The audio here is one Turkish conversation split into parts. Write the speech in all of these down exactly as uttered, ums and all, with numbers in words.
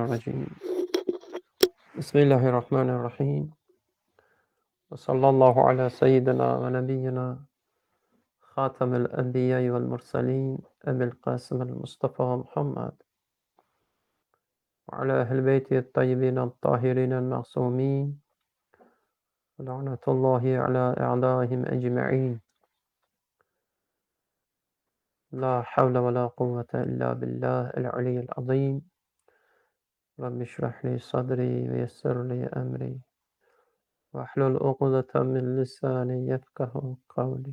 الرجيم بسم الله الرحمن الرحيم وصلى الله على سيدنا ونبينا خاتم الأنبياء والمرسلين أبي القاسم المصطفى محمد وعلى أهل بيته الطيبين الطاهرين المعصومين ولعنة الله على أعدائهم أجمعين لا حول ولا قوة إلا بالله العلي العظيم رب اشرح لي صدري ويسر لي أمري واحلل عقدة من لساني يفقه قولي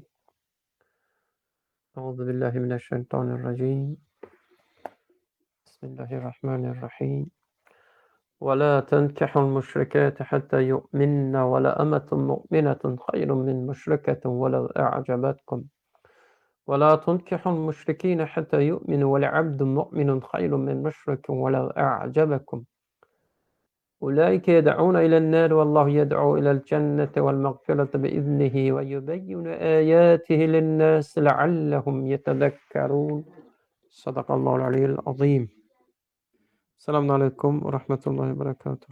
أعوذ بالله من الشيطان الرجيم بسم الله الرحمن الرحيم ولا تنكحوا المشركات حتى يؤمن ولا أمة مؤمنة خير من مشركة ولو أعجبتكم ولا تنكحوا المشركين حتى يؤمنوا ولعبد مؤمن خير من مشرك ولو أعجبكم أولئك يدعون إلى النار والله يدعو إلى الجنة والمغفرة بإذنه ويبين آياته للناس لعلهم يتذكرون صدق الله العلي العظيم. Selamun Aleyküm ve Rahmetullahi ve Berekatuhu.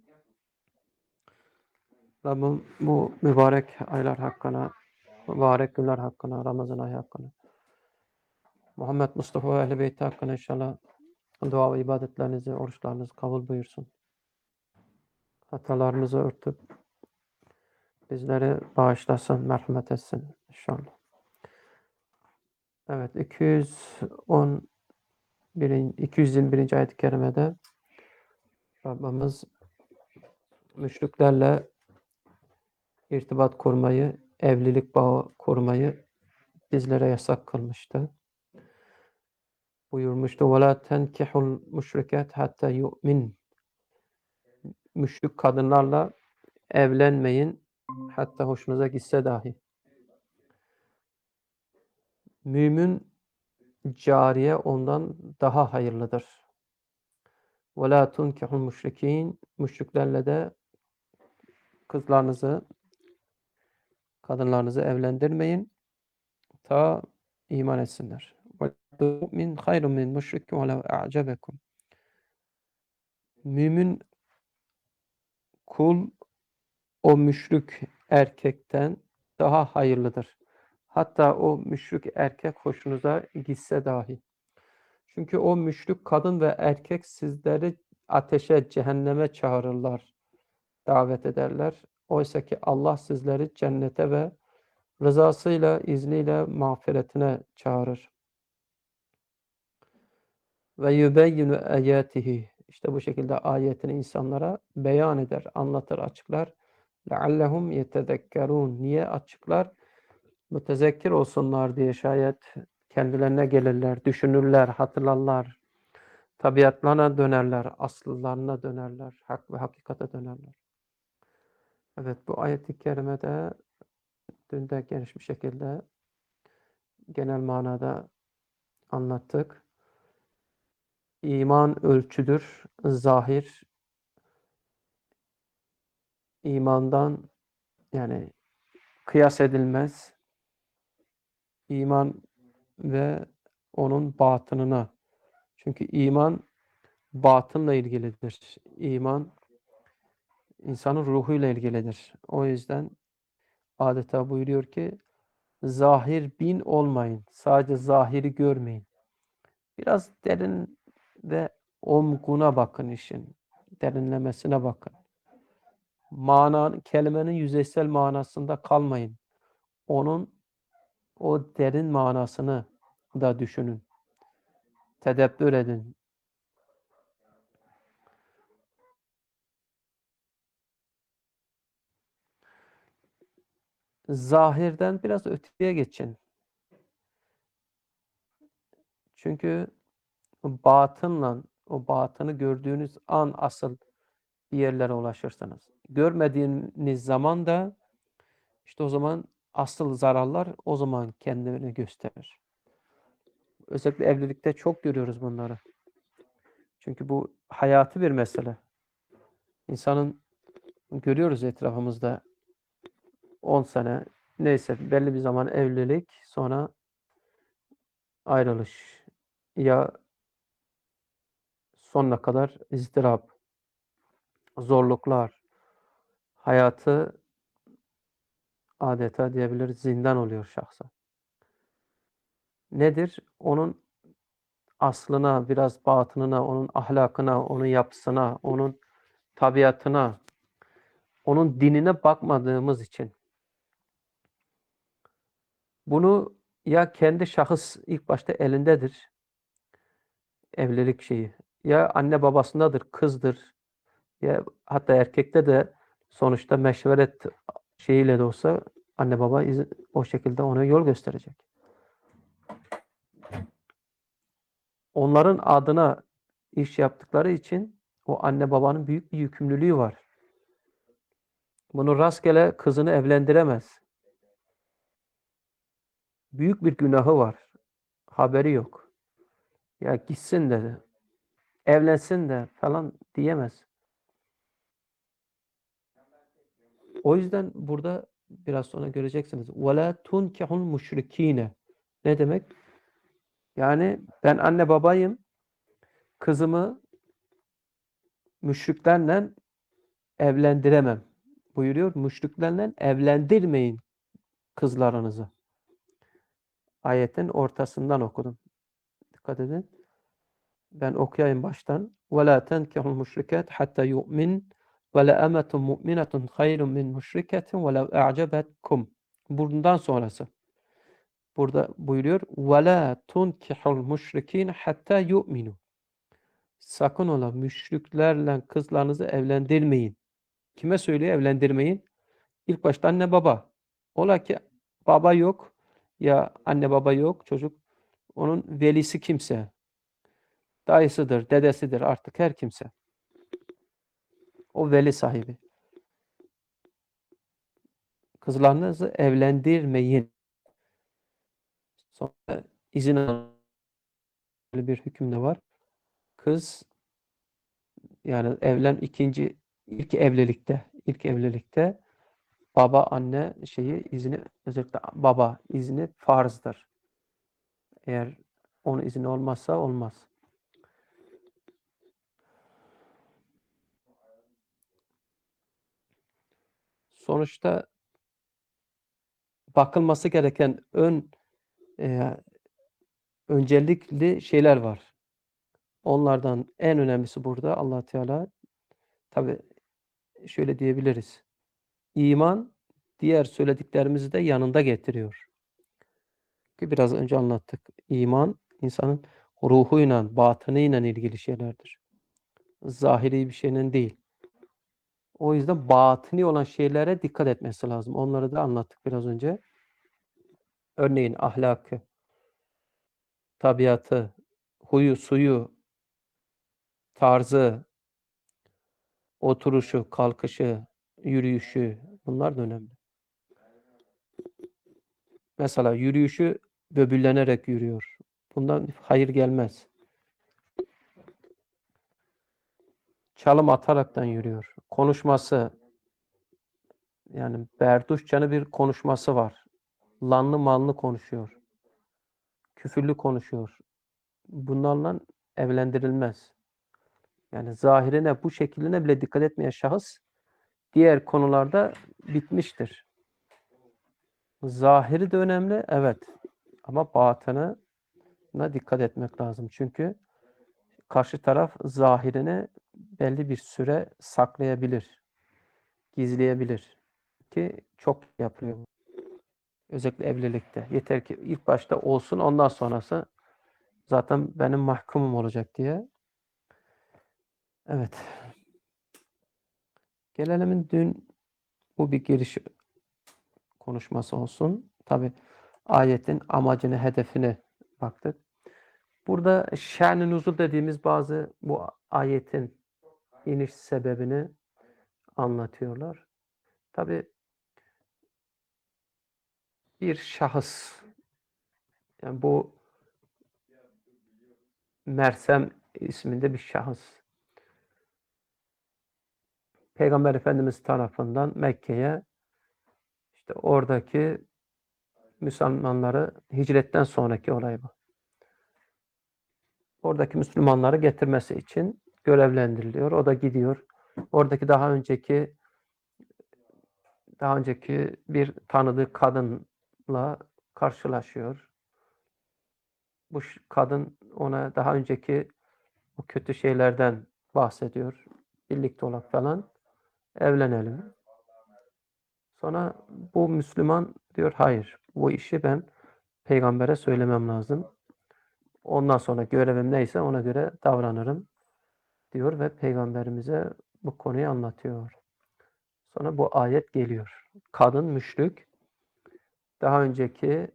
Rabbim bu mübarek aylar hakkına, mübarek günler hakkına, Ramazan ayı hakkına, Muhammed Mustafa ve Ehl-i Beyti hakkına inşallah dua ve ibadetlerinizi, oruçlarınızı kabul buyursun. Hatalarımızı örtüp bizleri bağışlasın, merhamet etsin inşallah. Evet, iki yüz on bir. iki yüz yirmi birinci ayet-i kerimede Rabbimiz müşriklerle irtibat kurmayı, evlilik bağı kurmayı bizlere yasak kılmıştı. Buyurmuştu. وَلَا تَنْكِحُ الْمُشْرِكَاتِ hatta yu'min. Müşrik kadınlarla evlenmeyin, hatta hoşunuza gitse dahi. Mümin cariye ondan daha hayırlıdır. وَلَا تُنْكِحُ الْمُشْرِك۪ينَ. Müşriklerle de kızlarınızı, kadınlarınızı evlendirmeyin, ta iman etsinler. وَالْمُؤْمِنْ خَيْرٌ مِنْ مُشْرِكٍ وَلَوْ أَعْجَبَكُمْ. Mümin kul o müşrik erkekten daha hayırlıdır. Hatta o müşrik erkek hoşunuza gitse dahi. Çünkü o müşrik kadın ve erkek sizleri ateşe, cehenneme çağırırlar, davet ederler. Oysa ki Allah sizleri cennete ve rızasıyla, izniyle mağfiretine çağırır. Ve yubeyyinu ayatihi. İşte bu şekilde ayetini insanlara beyan eder, anlatır, açıklar. لَعَلَّهُمْ يَتَذَكَّرُونَ. Niye açıklar? Mütezekkir olsunlar diye, şayet kendilerine gelirler, düşünürler, hatırlarlar, tabiatlarına dönerler, asıllarına dönerler, hak ve hakikate dönerler. Evet, bu ayet-i kerimede dün de geniş bir şekilde genel manada anlattık. İman ölçüdür, zahir. İmandan yani kıyas edilmez. İman ve onun batınına. Çünkü iman batınla ilgilidir. İman insanın ruhuyla ilgilidir. O yüzden adeta buyuruyor ki zahir bin olmayın. Sadece zahiri görmeyin. Biraz derin ve omguna bakın işin. Derinlemesine bakın. Mana, kelimenin yüzeysel manasında kalmayın. Onun o derin manasını da düşünün. Tedebbür edin. Zahirden biraz öteye geçin. Çünkü batınla, o batını gördüğünüz an asıl bir yerlere ulaşırsınız. Görmediğiniz zaman da işte o zaman asıl zararlar o zaman kendini gösterir. Özellikle evlilikte çok görüyoruz bunları. Çünkü bu hayati bir mesele. İnsanın görüyoruz etrafımızda on sene neyse belli bir zaman evlilik, sonra ayrılış. Ya sonuna kadar ızdırap, zorluklar, hayatı adeta diyebiliriz zindan oluyor şahsa. Nedir? Onun aslına, biraz batınına, onun ahlakına, onun yapısına, onun tabiatına, onun dinine bakmadığımız için. Bunu ya kendi şahıs ilk başta elindedir, evlilik şeyi. Ya anne babasındadır, kızdır. Ya hatta erkekte de sonuçta meşveret şeyiyle de olsa anne baba o şekilde ona yol gösterecek. Onların adına iş yaptıkları için o anne babanın büyük bir yükümlülüğü var. Bunu rastgele kızını evlendiremez. Büyük bir günahı var. Haberi yok. Ya gitsin de, evlensin de falan diyemez. O yüzden burada biraz sonra göreceksiniz. وَلَا تُنْكِحُ الْمُشْرِك۪ينَ Ne demek? Yani ben anne babayım, kızımı müşriklerle evlendiremem buyuruyor. Müşriklerle evlendirmeyin kızlarınızı. Ayetin ortasından okudum. Dikkat edin. Ben okuyayım baştan. وَلَا تَنْكِحُ الْمُشْرِكَاتِ حَتَّى يُؤْمِنْ وَلَأَمَةٌ مُؤْمِنَةٌ خَيْرٌ مِنْ مُشْرِكَةٍ وَلَوْ اَعْجَبَتْكُمْ Bundan sonrası. Burada buyuruyor. وَلَا تُنْكِحُ الْمُشْرِك۪ينَ حَتَّى يُؤْمِنُوا Sakın ola müşriklerle kızlarınızı evlendirmeyin. Kime söylüyor evlendirmeyin? İlk başta anne baba. Ola ki baba yok ya anne baba yok çocuk. Onun velisi kimse. Dayısıdır, dedesidir artık her kimse. O veli sahibi. Kızlarınızı evlendirmeyin. Sonra izin alın bir hüküm de var. Kız yani evlen ikinci ilk evlilikte ilk evlilikte baba anne şeyi izni özellikle baba izni farzdır. Eğer onun izni olmazsa olmaz. Sonuçta bakılması gereken ön e, öncelikli şeyler var. Onlardan en önemlisi burada Allah Teala tabi şöyle diyebiliriz. İman diğer söylediklerimizi de yanında getiriyor. Ki biraz önce anlattık. İman insanın ruhuyla, batınıyla ilgili şeylerdir. Zahiri bir şeyin değil. O yüzden batini olan şeylere dikkat etmesi lazım. Onları da anlattık biraz önce. Örneğin ahlakı, tabiatı, huyu, suyu, tarzı, oturuşu, kalkışı, yürüyüşü bunlar da önemli. Mesela yürüyüşü böbürlenerek yürüyor. Bundan hayır gelmez. Çalım ataraktan yürüyor. Konuşması yani berduşçanı bir konuşması var. Lanlı manlı konuşuyor. Küfürlü konuşuyor. Bunlarla evlendirilmez. Yani zahirine bu şekline bile dikkat etmeyen şahıs diğer konularda bitmiştir. Zahiri de önemli, evet. Ama batınına dikkat etmek lazım. Çünkü karşı taraf zahirini belli bir süre saklayabilir, gizleyebilir. Ki çok yapılıyor. Özellikle evlilikte. Yeter ki ilk başta olsun, ondan sonrası zaten benim mahkumum olacak diye. Evet. Gelelim dün bu bir giriş konuşması olsun. Tabi ayetin amacını, hedefine baktık. Burada şen-i nuzul dediğimiz bazı bu ayetin iniş sebebini anlatıyorlar. Tabi bir şahıs yani bu Mersem isminde bir şahıs Peygamber Efendimiz tarafından Mekke'ye işte oradaki Müslümanları hicretten sonraki olay bu. Oradaki Müslümanları getirmesi için görevlendiriliyor. O da gidiyor. Oradaki daha önceki daha önceki bir tanıdığı kadınla karşılaşıyor. Bu kadın ona daha önceki bu kötü şeylerden bahsediyor. Birlikte olak falan. Evlenelim. Sonra bu Müslüman diyor hayır. Bu işi ben peygambere söylemem lazım. Ondan sonra görevim neyse ona göre davranırım diyor ve peygamberimize bu konuyu anlatıyor. Sonra bu ayet geliyor. Kadın müşrik. Daha önceki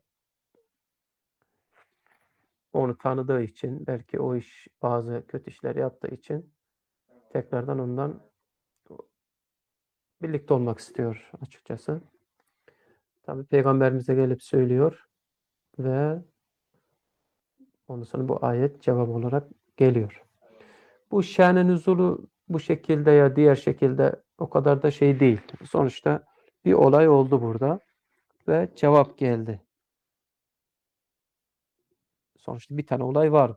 onu tanıdığı için, belki o iş bazı kötü işler yaptığı için tekrardan ondan birlikte olmak istiyor açıkçası. Tabii peygamberimize gelip söylüyor ve ondan sonra bu ayet cevap olarak geliyor. Bu şen-i nüzulu bu şekilde ya diğer şekilde o kadar da şey değil. Sonuçta bir olay oldu burada ve cevap geldi. Sonuçta bir tane olay var.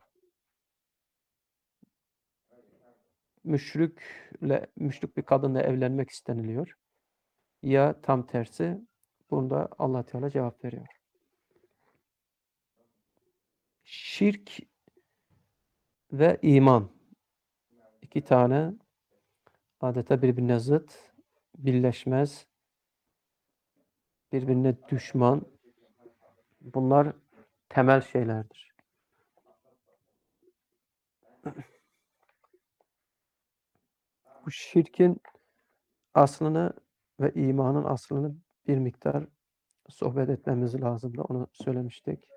Müşrikle, müşrik bir kadınla evlenmek isteniliyor. Ya tam tersi. Bunda Allah Teala cevap veriyor. Şirk ve iman. İki tane adeta birbirine zıt, birleşmez, birbirine düşman. Bunlar temel şeylerdir. Bu şirkin aslını ve imanın aslını bir miktar sohbet etmemiz lazım da onu söylemiştik.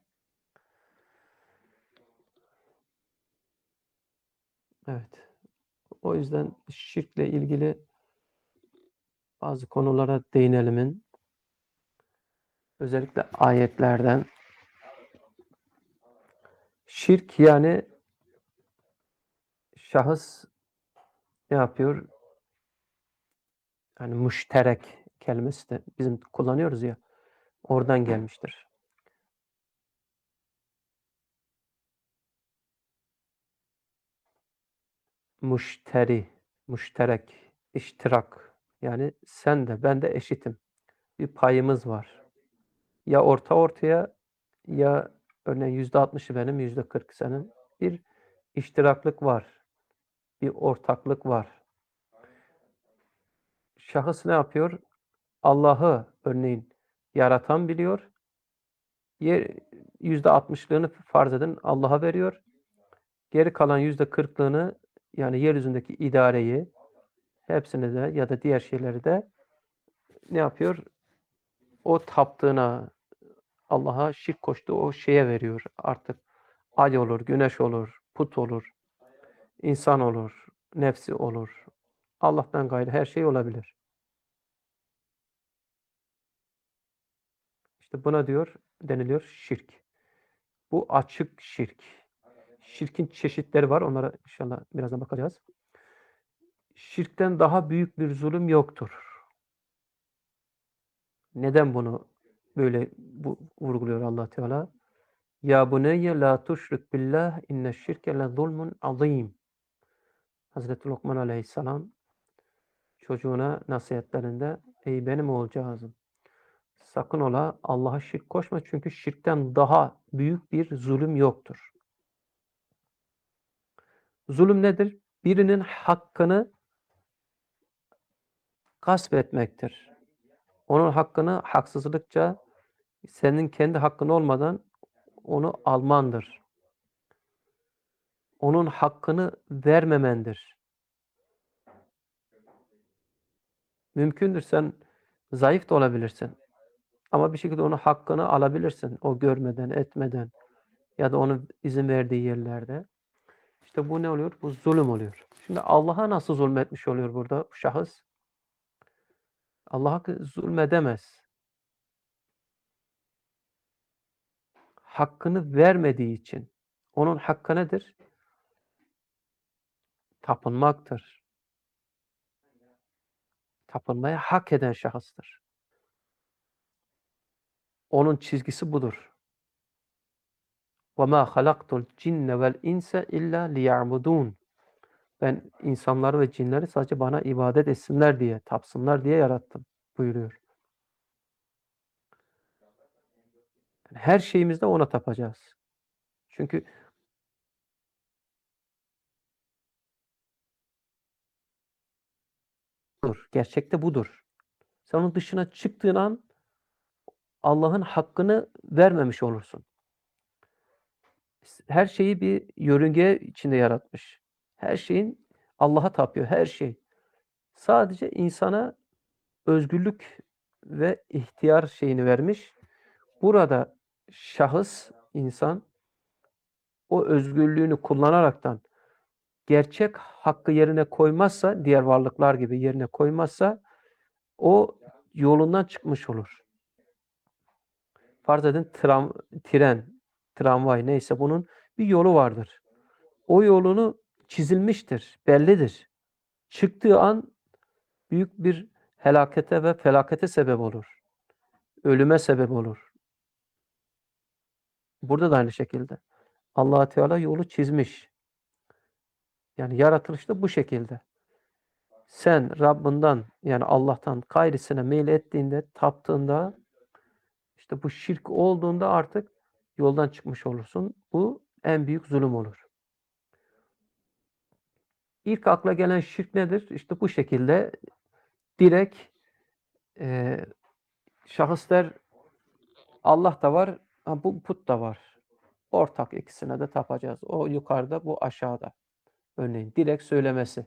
Evet. O yüzden şirkle ilgili bazı konulara değinelimin özellikle ayetlerden şirk yani şahıs ne yapıyor? Yani müşterek kelimesi de bizim kullanıyoruz ya oradan gelmiştir. Müşteri, müşterek, iştirak. Yani sen de ben de eşitim. Bir payımız var. Ya orta ortaya ya örneğin yüzde altmışı benim, yüzde kırkı senin. Bir iştiraklık var. Bir ortaklık var. Şahıs ne yapıyor? Allah'ı örneğin yaratan biliyor. Yer yüzde altmışlığını farz edin Allah'a veriyor. Geri kalan yüzde kırklığını yani yeryüzündeki idareyi hepsini de ya da diğer şeyleri de ne yapıyor? O taptığına Allah'a şirk koştuğu o şeye veriyor artık. Ay olur, güneş olur, put olur, insan olur, nefsi olur. Allah'tan gayrı her şey olabilir. İşte buna diyor, deniliyor şirk. Bu açık şirk. Şirkin çeşitleri var. Onlara inşallah birazdan bakacağız. Şirkten daha büyük bir zulüm yoktur. Neden bunu böyle bu, vurguluyor Allah Teala? Ya buneyye la tuşrik billah inne şirke le zulmun azim. Hazreti Lokman Aleyhisselam çocuğuna nasihatlerinde ey benim oğulcağızım sakın ola Allah'a şirk koşma çünkü şirkten daha büyük bir zulüm yoktur. Zulüm nedir? Birinin hakkını gasp etmektir. Onun hakkını haksızlıkça senin kendi hakkın olmadan onu almandır. Onun hakkını vermemendir. Mümkündür sen zayıf da olabilirsin. Ama bir şekilde onun hakkını alabilirsin. O görmeden, etmeden ya da onun izin verdiği yerlerde. İşte bu ne oluyor? Bu zulüm oluyor. Şimdi Allah'a nasıl zulmetmiş oluyor burada bu şahıs? Allah'a zulmedemez. Hakkını vermediği için. Onun hakkı nedir? Tapınmaktır. Tapınmaya hak eden şahıstır. Onun çizgisi budur. وَمَا خَلَقْتُ الْجِنَّ وَالْاِنْسَ اِلَّا لِيَعْبُدُونَ Ben insanları ve cinleri sadece bana ibadet etsinler diye, tapsınlar diye yarattım buyuruyor. Her şeyimizde ona tapacağız. Çünkü budur, gerçekte budur. Sen onun dışına çıktığın an Allah'ın hakkını vermemiş olursun. Her şeyi bir yörünge içinde yaratmış. Her şeyin Allah'a tapıyor, her şey. Sadece insana özgürlük ve ihtiyar şeyini vermiş. Burada şahıs, insan o özgürlüğünü kullanaraktan gerçek hakkı yerine koymazsa, diğer varlıklar gibi yerine koymazsa o yolundan çıkmış olur. Farz edin tram, tren, tramvay neyse bunun bir yolu vardır. O yolunu çizilmiştir, bellidir. Çıktığı an büyük bir helakete ve felakete sebep olur. Ölüme sebep olur. Burada da aynı şekilde. Allah Teala yolu çizmiş. Yani yaratılış da bu şekilde. Sen Rabbinden yani Allah'tan gayrisine meyil ettiğinde, taptığında işte bu şirk olduğunda artık yoldan çıkmış olursun. Bu en büyük zulüm olur. İlk akla gelen şirk nedir? İşte bu şekilde direkt e, şahıs der Allah da var, bu put da var. Ortak ikisine de tapacağız. O yukarıda, bu aşağıda. Örneğin direkt söylemesi.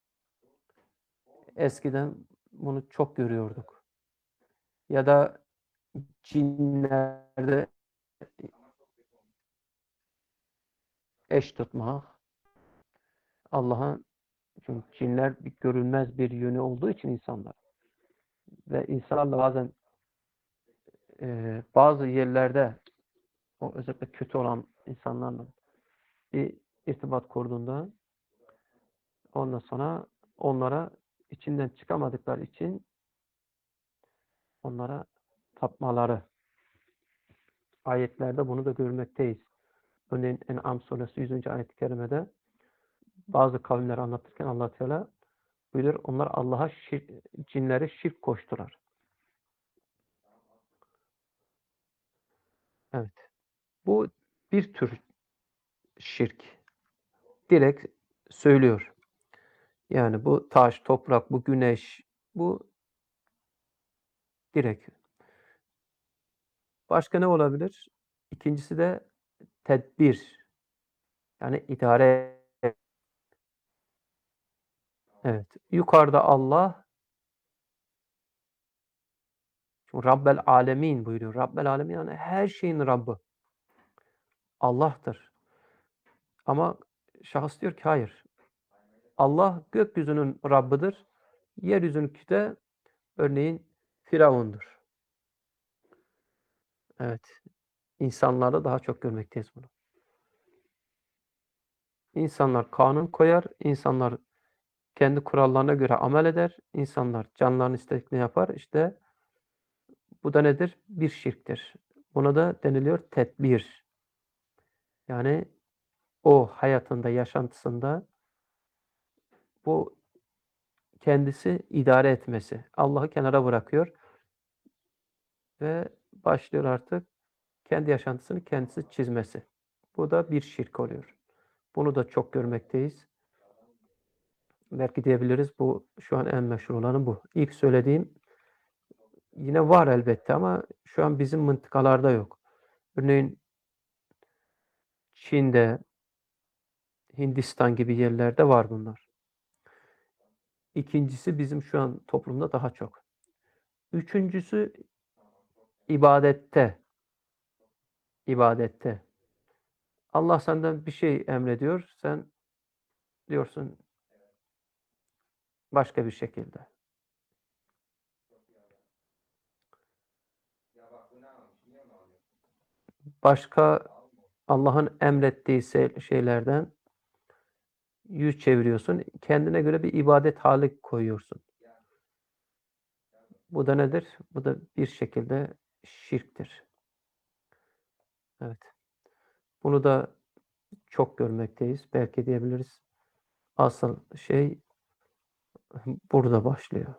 Eskiden bunu çok görüyorduk. Ya da cinlerde eş tutmak. Allah'ın çünkü cinler bir görünmez bir yönü olduğu için insanlar ve insanlarla bazen e, bazı yerlerde o özellikle kötü olan insanlarla bir irtibat kurduğunda ondan sonra onlara içinden çıkamadıkları için onlara tapmaları. Ayetlerde bunu da görmekteyiz. Örneğin En'am suresi yüzüncü ayet-i kerimede bazı kavimleri anlatırken Allah Teala buyuruyor onlar Allah'a şirk, cinlere şirk koştular. Evet. Bu bir tür şirk. Direkt söylüyor. Yani bu taş, toprak, bu güneş, bu direkt. Başka ne olabilir? İkincisi de tedbir. Yani idare. Evet. Yukarıda Allah, Rabbel Alemin buyuruyor. Rabbel Alemin yani her şeyin Rabbi. Allah'tır. Ama şahıs diyor ki hayır. Allah gökyüzünün Rabbidir. Yeryüzününki de örneğin Firavun'dur. Evet. İnsanlarda daha çok görmekteyiz bunu. İnsanlar kanun koyar, insanlar kendi kurallarına göre amel eder, insanlar canlarını istediklerini yapar. İşte bu da nedir? Bir şirktir. Buna da deniliyor tedbir. Yani o hayatında, yaşantısında bu kendisi idare etmesi. Allah'ı kenara bırakıyor ve başlıyor artık kendi yaşantısını kendisi çizmesi. Bu da bir şirk oluyor. Bunu da çok görmekteyiz. Belki diyebiliriz bu şu an en meşhur olanı bu. İlk söylediğim yine var elbette ama şu an bizim mıntıkalarda yok. Örneğin Çin'de, Hindistan gibi yerlerde var bunlar. İkincisi bizim şu an toplumda daha çok. Üçüncüsü ibadette. İbadette. Allah senden bir şey emrediyor. Sen diyorsun başka bir şekilde. Başka Allah'ın emrettiği şeylerden yüz çeviriyorsun. Kendine göre bir ibadet hali koyuyorsun. Bu da nedir? Bu da bir şekilde şirktir. Evet. Bunu da çok görmekteyiz. Belki diyebiliriz. asıl şey burada başlıyor.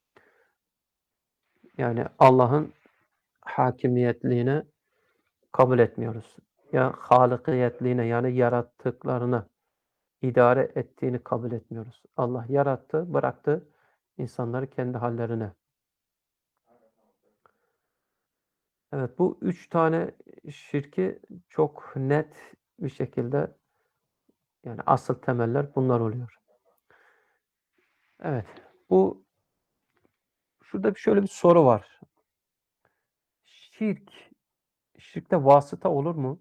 Yani Allah'ın hakimiyetliğini kabul etmiyoruz. Ya halikiyetliğine yani yarattıklarını idare ettiğini kabul etmiyoruz. Allah yarattı, bıraktı insanları kendi hallerine. Evet, bu üç tane şirki çok net bir şekilde yani asıl temeller bunlar oluyor. Evet, bu şurada şöyle bir soru var. Şirk, şirkte vasıta olur mu?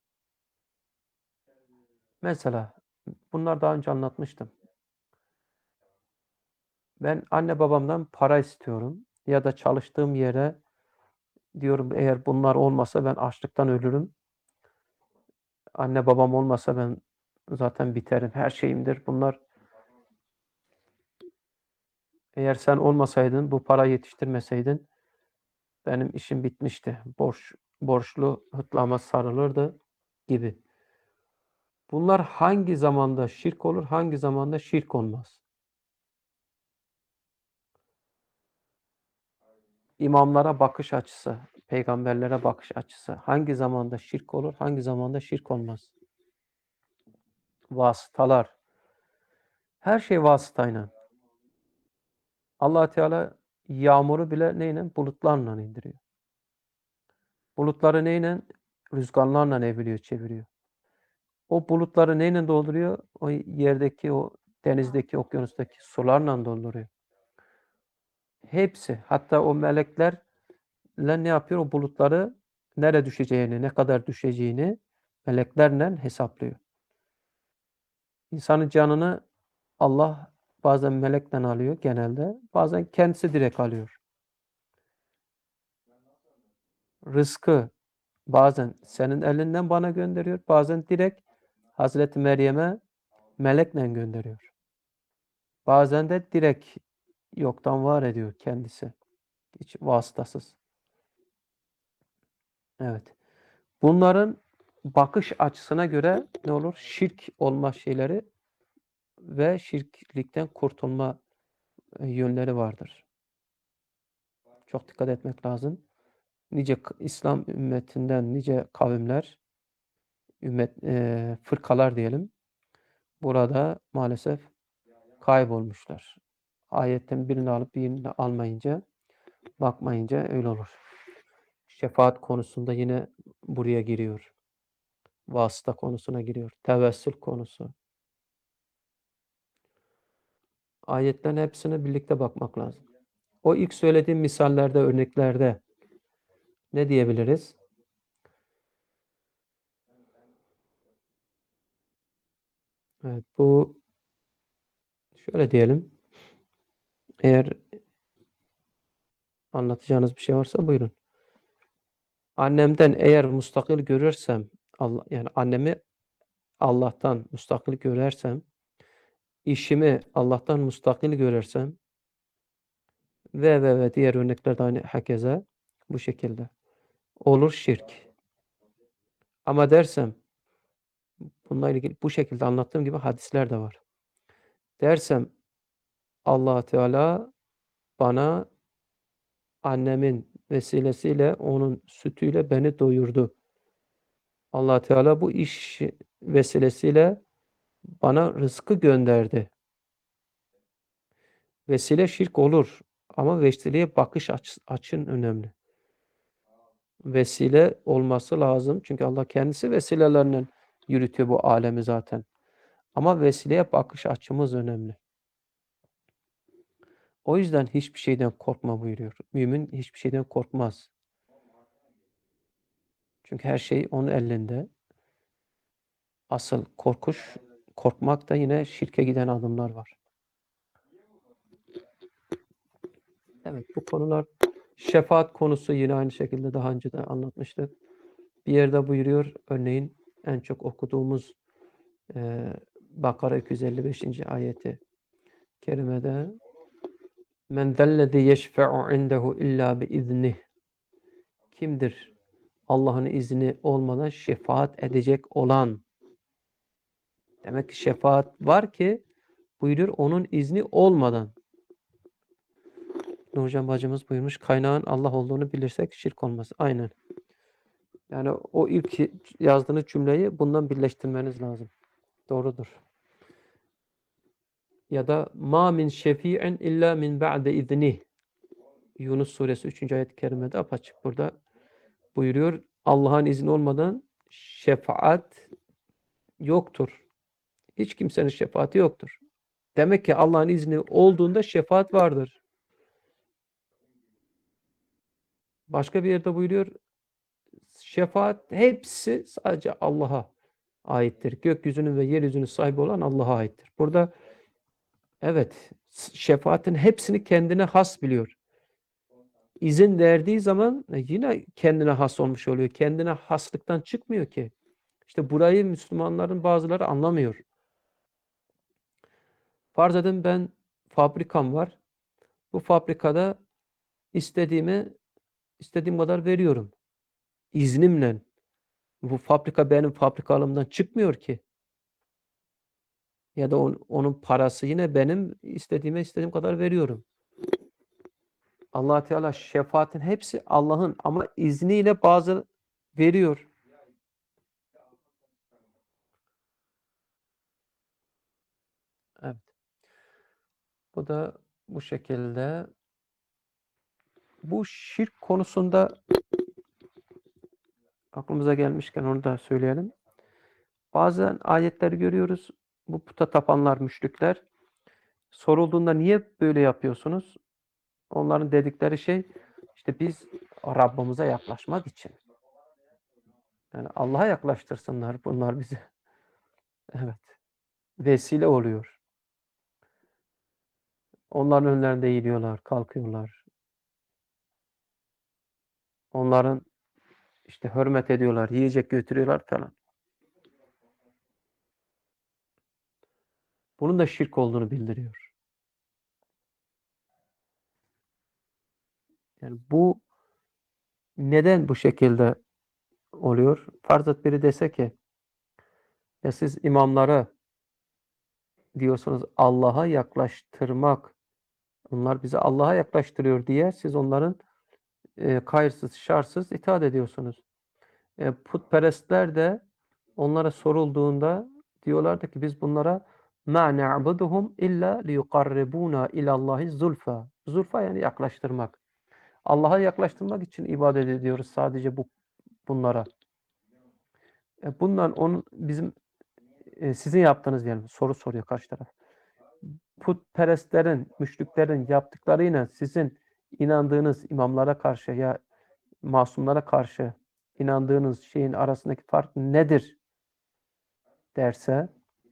Mesela bunlar daha önce anlatmıştım. Ben anne babamdan para istiyorum ya da çalıştığım yere diyorum eğer bunlar olmasa ben açlıktan ölürüm. Anne babam olmasa ben zaten biterim. Her şeyimdir. Bunlar eğer sen olmasaydın, bu para yetiştirmeseydin benim işim bitmişti. Borç, borçlu hıtlağıma sarılırdı gibi. Bunlar hangi zamanda şirk olur, hangi zamanda şirk olmaz? İmamlara bakış açısı, peygamberlere bakış açısı. Hangi zamanda şirk olur, hangi zamanda şirk olmaz? Vasıtalar. Her şey vasıtayla. Allah Teala yağmuru bile neyle? Bulutlarla indiriyor. Bulutları neyle? Rüzgarlarla evriliyor, çeviriyor. O bulutları neyle dolduruyor? O yerdeki, o denizdeki, okyanustaki sularla dolduruyor. Hepsi. Hatta o meleklerle ne yapıyor? O bulutları nereye düşeceğini, ne kadar düşeceğini meleklerle hesaplıyor. İnsanın canını Allah bazen melekten alıyor genelde. Bazen kendisi direkt alıyor. Rızkı bazen senin elinden bana gönderiyor. Bazen direkt Hazreti Meryem'e melekle gönderiyor. Bazen de direkt yoktan var ediyor kendisi. Hiç vasıtasız. Evet. Bunların bakış açısına göre ne olur? Şirk olma şeyleri ve şirklikten kurtulma yönleri vardır. Çok dikkat etmek lazım. Nice İslam ümmetinden nice kavimler, ümmet, e, fırkalar diyelim. Burada maalesef kaybolmuşlar. Ayetten birini alıp birini almayınca, bakmayınca öyle olur. Şefaat konusunda yine buraya giriyor. Vasıta konusuna giriyor. Tevessül konusu. Ayetlerin hepsine birlikte bakmak lazım. O ilk söylediğim misallerde, örneklerde ne diyebiliriz? Evet, bu şöyle diyelim. Eğer anlatacağınız bir şey varsa buyurun. Annemden eğer mustakil görürsem, Allah, yani annemi Allah'tan mustakil görersem, işimi Allah'tan mustakil görersem ve ve ve diğer örneklerde aynı hakeza bu şekilde olur şirk. Ama dersem bununla ilgili bu şekilde anlattığım gibi hadisler de var. Dersem Allah Teala bana annemin vesilesiyle onun sütüyle beni doyurdu. Allah Teala bu iş vesilesiyle bana rızkı gönderdi. Vesile şirk olur ama vesileye bakış aç, açın önemli. Vesile olması lazım. Çünkü Allah kendisi vesilelerle yürütüyor bu alemi zaten. Ama vesileye bakış açımız önemli. O yüzden hiçbir şeyden korkma buyuruyor. Mümin hiçbir şeyden korkmaz. Çünkü her şey onun elinde. Asıl korkuş, korkmak da yine şirke giden adımlar var. Evet, bu konular şefaat konusu yine aynı şekilde daha önce de anlatmıştık. Bir yerde buyuruyor, örneğin en çok okuduğumuz e, Bakara iki yüz elli beşinci ayeti kerimede Men zellezî yeşfe'u indehu illâ biiznih. Kimdir Allah'ın izni olmadan şefaat edecek olan? Demek ki şefaat var ki buyuruyor onun izni olmadan. Nurcan bacımız buyurmuş kaynağın Allah olduğunu bilirsek şirk olmaz. Aynen. Yani o ilk yazdığınız cümleyi bundan birleştirmeniz lazım. Doğrudur. Ya da ma min şefi'in illa min ba'de izni. Yunus suresi üçüncü ayet-i kerimede apaçık burada buyuruyor. Allah'ın izni olmadan şefaat yoktur. Hiç kimsenin şefaati yoktur. Demek ki Allah'ın izni olduğunda şefaat vardır. Başka bir yerde buyuruyor. Şefaat hepsi sadece Allah'a aittir. Gökyüzünün ve yeryüzünün sahibi olan Allah'a aittir. Burada evet şefaatin hepsini kendine has biliyor. İzin verdiği zaman yine kendine has olmuş oluyor. Kendine haslıktan çıkmıyor ki. İşte burayı Müslümanların bazıları anlamıyor. Farz edin ben fabrikam var. Bu fabrikada istediğimi istediğim kadar veriyorum. İznimle. Bu fabrika benim fabrikalımdan çıkmıyor ki. Ya da on, onun parası yine benim istediğime istediğim kadar veriyorum. Allah Teala şefaatin hepsi Allah'ın ama izniyle bazı veriyor. Evet. Bu da bu şekilde. Bu şirk konusunda aklımıza gelmişken onu da söyleyelim. Bazen ayetleri görüyoruz. Bu puta tapanlar, müşrikler sorulduğunda niye böyle yapıyorsunuz? Onların dedikleri şey işte biz Rabbimize yaklaşmak için. Yani Allah'a yaklaştırsınlar bunlar bizi. Evet. Vesile oluyor. Onların önlerinde eğiliyorlar, kalkıyorlar. Onların işte hürmet ediyorlar, yiyecek götürüyorlar falan. Bunun da şirk olduğunu bildiriyor. Yani bu neden bu şekilde oluyor? Farz et biri dese ki ya siz imamları diyorsunuz Allah'a yaklaştırmak, onlar bizi Allah'a yaklaştırıyor diye siz onların e, kayırsız, şarsız itaat ediyorsunuz. E, putperestler de onlara sorulduğunda diyorlardı ki biz bunlara ma na'buduhum illa liyuqarribuna ilallahi zulfa. Zulfa yani yaklaştırmak. Allah'a yaklaştırmak için ibadet ediyoruz sadece bu bunlara. E, bundan onun bizim e, sizin yaptığınız diyelim soru soruyor karşı taraf. Putperestlerin, müşriklerin yaptıklarıyla sizin inandığınız imamlara karşı ya masumlara karşı inandığınız şeyin arasındaki fark nedir derse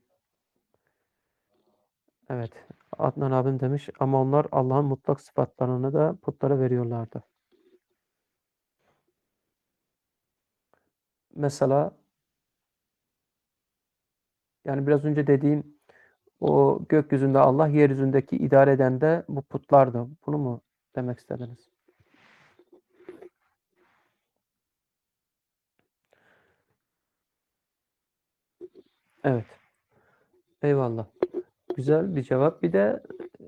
evet Adnan abim demiş ama onlar Allah'ın mutlak sıfatlarını da putlara veriyorlardı. Mesela yani biraz önce dediğim o gökyüzünde Allah, yeryüzündeki idare eden de bu putlardı. Bunu mu demek istediniz? Evet. Eyvallah. Güzel bir cevap. Bir de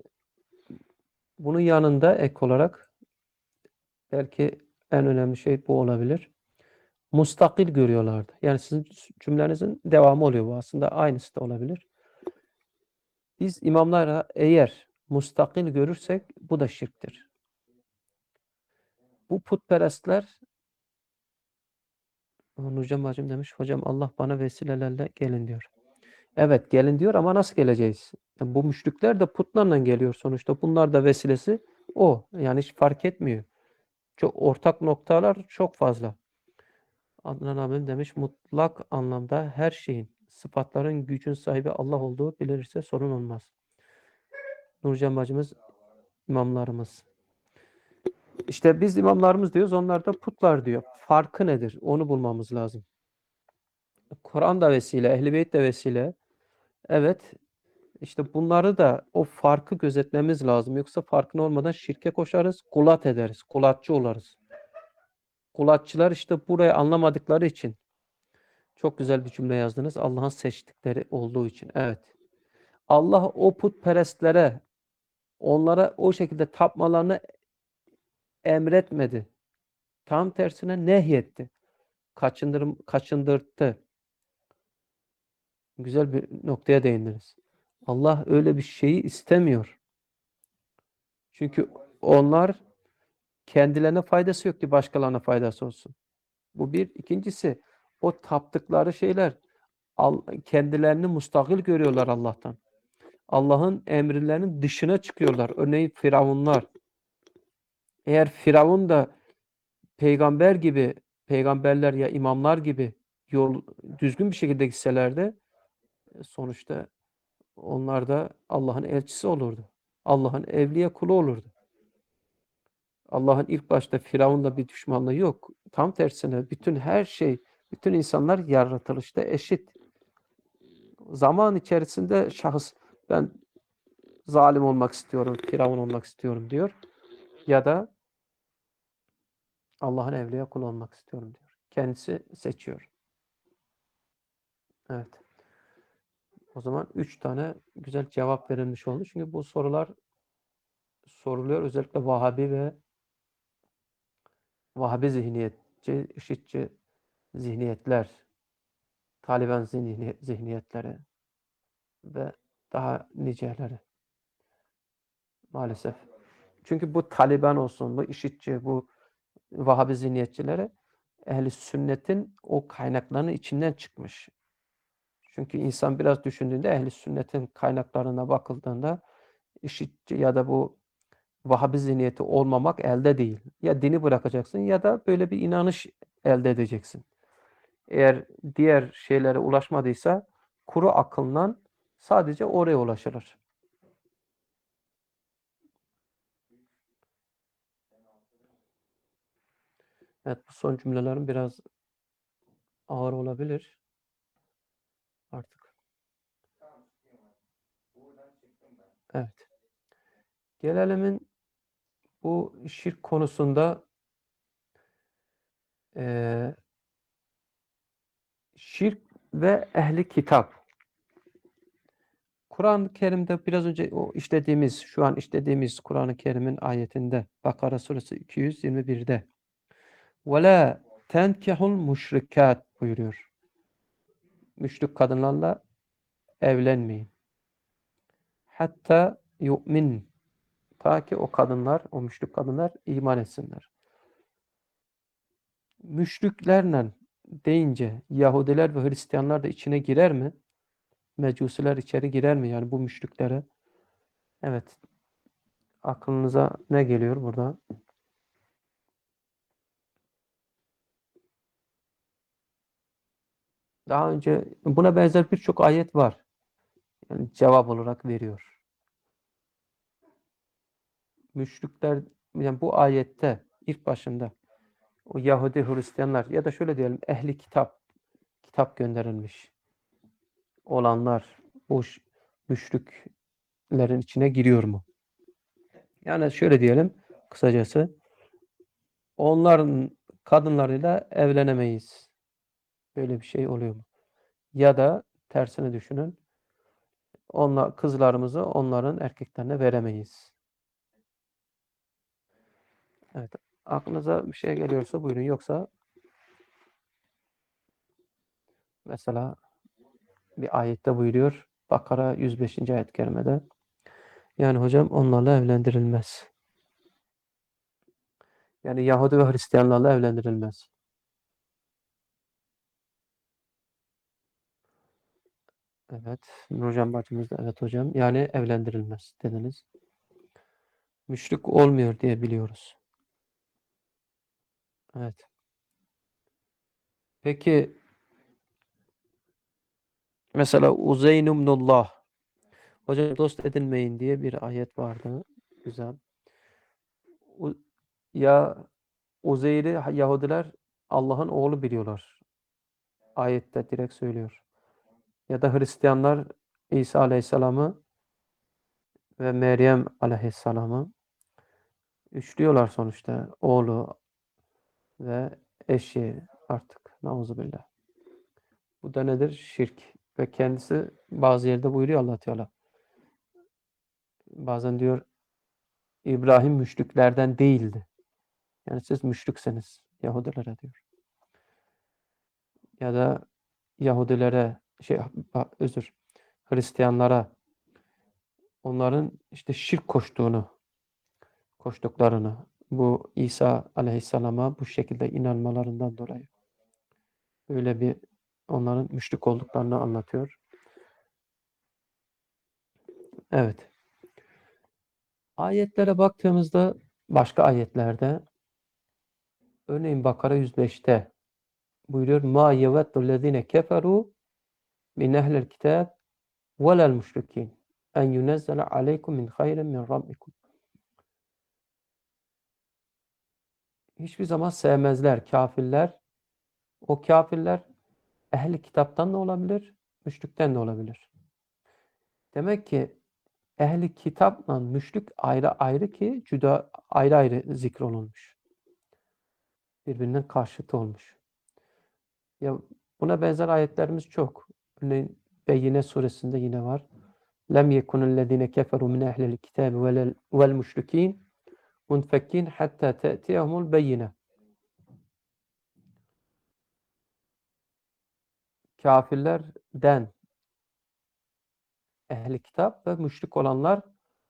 bunun yanında ek olarak belki en önemli şey bu olabilir. Mustakil görüyorlardı. Yani sizin cümlenizin devamı oluyor bu aslında. Aynısı da olabilir. Biz imamlara eğer mustakil görürsek bu da şirktir. Bu putperestler Nurcan bacım demiş hocam Allah bana vesilelerle gelin diyor. Evet gelin diyor ama nasıl geleceğiz? Yani bu müşrikler de putlarla geliyor sonuçta. Bunlar da vesilesi o. Yani hiç fark etmiyor. Çok ortak noktalar çok fazla. Adnan abim demiş mutlak anlamda her şeyin sıfatların gücün sahibi Allah olduğu bilirse sorun olmaz. Nurcan bacımız imamlarımız. İşte biz imamlarımız diyoruz onlar da putlar diyor. Farkı nedir? Onu bulmamız lazım. Kur'an da vesile, Ehl-i Beyt de vesile. Evet işte bunları da o farkı gözetmemiz lazım. Yoksa farkın olmadan şirke koşarız, kulat ederiz, kulatçı oluruz. Kulatçılar işte burayı anlamadıkları için çok güzel bir cümle yazdınız. Allah'ın seçtikleri olduğu için. Evet. Allah o putperestlere, onlara o şekilde tapmalarını emretmedi. Tam tersine nehyetti. Kaçındır, kaçındırttı. Güzel bir noktaya değindiniz. Allah öyle bir şeyi istemiyor. Çünkü onlar kendilerine faydası yok ki başkalarına faydası olsun. Bu bir. İkincisi, o taptıkları şeyler kendilerini mustakil görüyorlar Allah'tan. Allah'ın emirlerinin dışına çıkıyorlar. Örneğin firavunlar. Eğer firavun da peygamber gibi, peygamberler ya imamlar gibi yol düzgün bir şekilde gitselerdi sonuçta onlar da Allah'ın elçisi olurdu. Allah'ın evliya kulu olurdu. Allah'ın ilk başta Firavun'la bir düşmanlığı yok. Tam tersine bütün her şey, bütün insanlar yaratılışta eşit. Zaman içerisinde şahıs ben zalim olmak istiyorum, Firavun olmak istiyorum diyor. Ya da Allah'ın evliya kulu olmak istiyorum diyor. Kendisi seçiyor. Evet. O zaman üç tane güzel cevap verilmiş oldu. Çünkü bu sorular soruluyor. Özellikle Vahabi ve Vahabi zihniyetçi, IŞİD'ci zihniyetler, Taliban zihniyetleri ve daha niceleri maalesef. Çünkü bu Taliban olsun, bu IŞİD'ci, bu Vahabi zihniyetçileri ehl-i sünnetin o kaynaklarının içinden çıkmış. Çünkü insan biraz düşündüğünde ehl-i sünnetin kaynaklarına bakıldığında IŞİD'ci ya da bu Vahabi zihniyeti olmamak elde değil. Ya dini bırakacaksın ya da böyle bir inanış elde edeceksin. Eğer diğer şeylere ulaşmadıysa kuru akılla sadece oraya ulaşılır. Evet, bu son cümlelerim biraz ağır olabilir artık. Evet. Gelelimin bu şirk konusunda e, şirk ve ehli kitap. Kur'an-ı Kerim'de biraz önce o işlediğimiz, şu an işlediğimiz Kur'an-ı Kerim'in ayetinde Bakara suresi iki yüz yirmi bir'de وَلَا تَنْكِحُ الْمُشْرِكَاتِ buyuruyor. Müşrik kadınlarla evlenmeyin. Hatta yu'min. Ta ki o kadınlar, o müşrik kadınlar iman etsinler. Müşriklerle deyince Yahudiler ve Hristiyanlar da içine girer mi? Mecusiler içeri girer mi? Yani bu müşriklere. Evet. Aklınıza ne geliyor burada? Daha önce buna benzer birçok ayet var. Yani cevap olarak veriyor. Müşrikler yani bu ayette ilk başında o Yahudi Hristiyanlar ya da şöyle diyelim ehli kitap kitap gönderilmiş olanlar bu müşriklerin içine giriyor mu? Yani şöyle diyelim kısacası onların kadınlarıyla evlenemeyiz. Böyle bir şey oluyor mu? Ya da tersini düşünün. Onlar kızlarımızı onların erkeklerine veremeyiz. Evet. Aklınıza bir şey geliyorsa buyurun. Yoksa mesela bir ayette buyuruyor. Bakara yüz beşinci ayet-i kerimede. Yani hocam onlarla evlendirilmez. Yani Yahudi ve Hristiyanlarla evlendirilmez. Evet. Nurcan bacımız da evet hocam. Yani evlendirilmez dediniz. Müşrik olmuyor diye biliyoruz. Evet. Peki mesela Uzeyn ibnullah hocam dost edinmeyin diye bir ayet vardı. Güzel. U- ya Uzeyr'i Yahudiler Allah'ın oğlu biliyorlar. Ayette direkt söylüyor. Ya da Hristiyanlar İsa Aleyhisselam'ı ve Meryem Aleyhisselam'ı üçlüyorlar sonuçta. Oğlu ve eşi artık. Nauzubillah. Bu da nedir? Şirk. Ve kendisi bazı yerde buyuruyor Allah Teala. Bazen diyor İbrahim müşriklerden değildi. Yani siz müşriksiniz Yahudilere diyor. Ya da Yahudilere şey özür Hristiyanlara onların işte şirk koştuğunu koştuklarını bu İsa Aleyhisselam'a bu şekilde inanmalarından dolayı öyle bir onların müşrik olduklarını anlatıyor. Evet. Ayetlere baktığımızda başka ayetlerde örneğin Bakara yüz beşte buyuruyor ma yevettü'llezine keferu min ehlil kitab velel müşrikin en yunezzele aleykum min hayrin min rabbikum. Hiçbir zaman sevmezler kafirler. O kafirler ehli kitaptan da olabilir, müşrikten de olabilir. Demek ki ehli kitapla müşrik ayrı ayrı ki cüda ayrı ayrı zikrolunmuş. Birbirinden karşıtı olmuş. Ya buna benzer ayetlerimiz çok. Örneğin Beyyine suresinde yine var. Lem yekunellezine keferu min ehlil kitabi vel müşrikin munfekkin hatta te'tiyehumul beyyine. Kafirlerden ehli kitap ve müşrik olanlar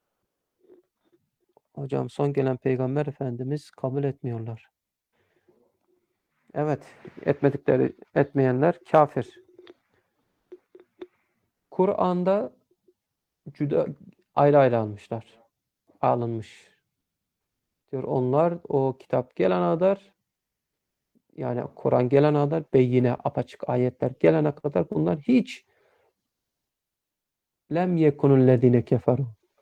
hocam son gelen peygamber efendimiz kabul etmiyorlar. Evet, etmedikleri etmeyenler kafir. Kur'an'da cüda ayrı ayrı almışlar. Alınmış. Diyor onlar o kitap gelene kadar yani Kur'an gelene kadar beyine apaçık ayetler gelene kadar bunlar hiç lem yekunellezine keferu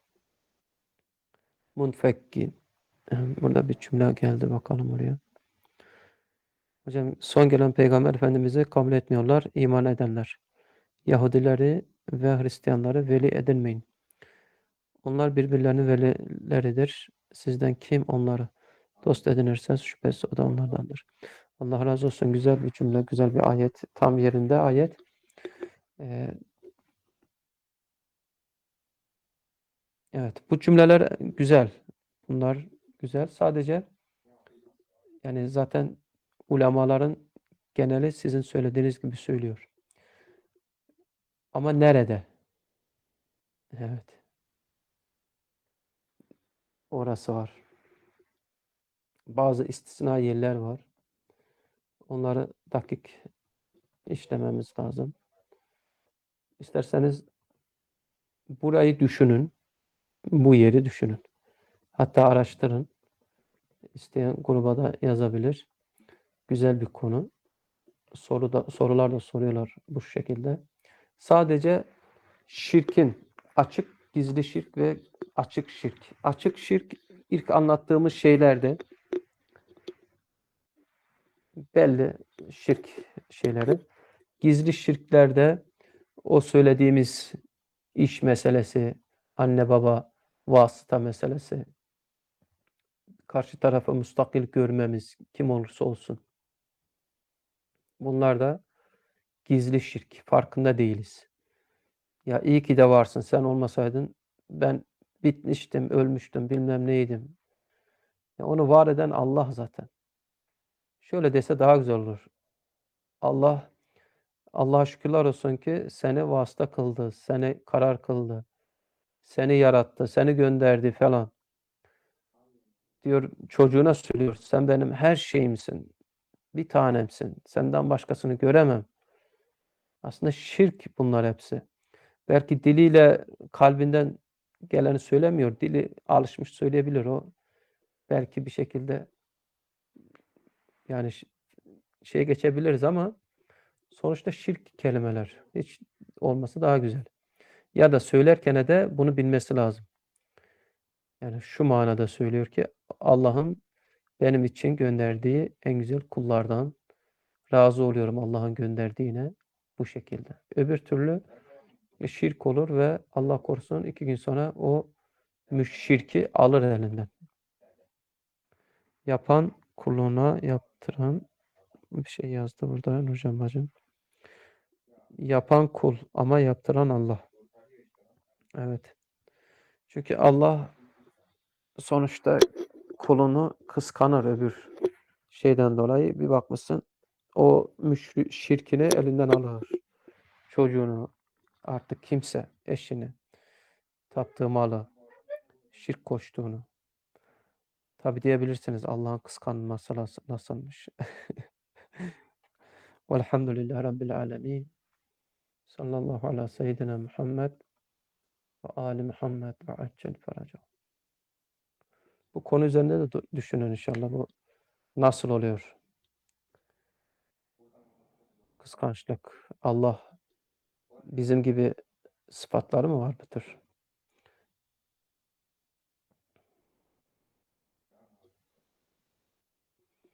munfekkin. Burada bir cümle geldi bakalım oraya. Hocam son gelen peygamber efendimizi kabul etmiyorlar iman edenler. Yahudileri ve Hristiyanları veli edinmeyin. Onlar birbirlerinin velileridir. Sizden kim onları dost edinirse şüphesiz o da onlardandır. Allah razı olsun. Güzel bir cümle, güzel bir ayet. Tam yerinde ayet. Ee, evet. Bu cümleler güzel. Bunlar güzel. Sadece yani zaten ulemaların geneli sizin söylediğiniz gibi söylüyor. Ama nerede? Evet. Orası var. Bazı istisna yerler var. Onları dakik işlememiz lazım. İsterseniz burayı düşünün. Bu yeri düşünün. Hatta araştırın. İsteyen gruba da yazabilir. Güzel bir konu. Soru da, sorular da soruyorlar bu şekilde. Sadece şirkin, açık gizli şirk ve açık şirk. Açık şirk ilk anlattığımız şeylerde belli şirk şeyleri. Gizli şirklerde o söylediğimiz iş meselesi, anne baba vasıta meselesi, karşı tarafa müstakil görmemiz kim olursa olsun. Bunlar da gizli şirk. Farkında değiliz. Ya iyi ki de varsın. Sen olmasaydın ben bitmiştim, ölmüştüm, bilmem neydim. Ya onu var eden Allah zaten. Şöyle dese daha güzel olur. Allah Allah'a şükürler olsun ki seni vasıta kıldı, seni karar kıldı, seni yarattı, seni gönderdi falan. Diyor çocuğuna söylüyor. Sen benim her şeyimsin. Bir tanemsin. Senden başkasını göremem. Aslında şirk bunlar hepsi. Belki diliyle kalbinden geleni söylemiyor. Dili alışmış söyleyebilir o. Belki bir şekilde yani şey geçebiliriz ama sonuçta şirk kelimeler. Hiç olması daha güzel. Ya da söylerken de bunu bilmesi lazım. Yani şu manada söylüyor ki Allah'ın benim için gönderdiği en güzel kullardan razı oluyorum Allah'ın gönderdiğine bu şekilde. Öbür türlü şirk olur ve Allah korusun iki gün sonra o şirki alır elinden. Yapan kuluna yaptıran bir şey yazdı burada Nurcan bacım. Yapan kul ama yaptıran Allah. Evet. Çünkü Allah sonuçta kulunu kıskanır öbür şeyden dolayı. Bir bakmışsın o müşri şirkini elinden alır. Çocuğunu, artık kimse, eşini, taptığı malı, şirk koştuğunu. Tabi diyebilirsiniz Allah'ın kıskanması nasıl, nasılmış? Velhamdülillahi Rabbil alemin. Sallallahu ala seyyidina Muhammed ve ali Muhammed ve accel feraca. Bu konu üzerinde de du- düşünün inşallah. Bu nasıl oluyor? Kıskançlık. Allah bizim gibi sıfatları mı var bu tür?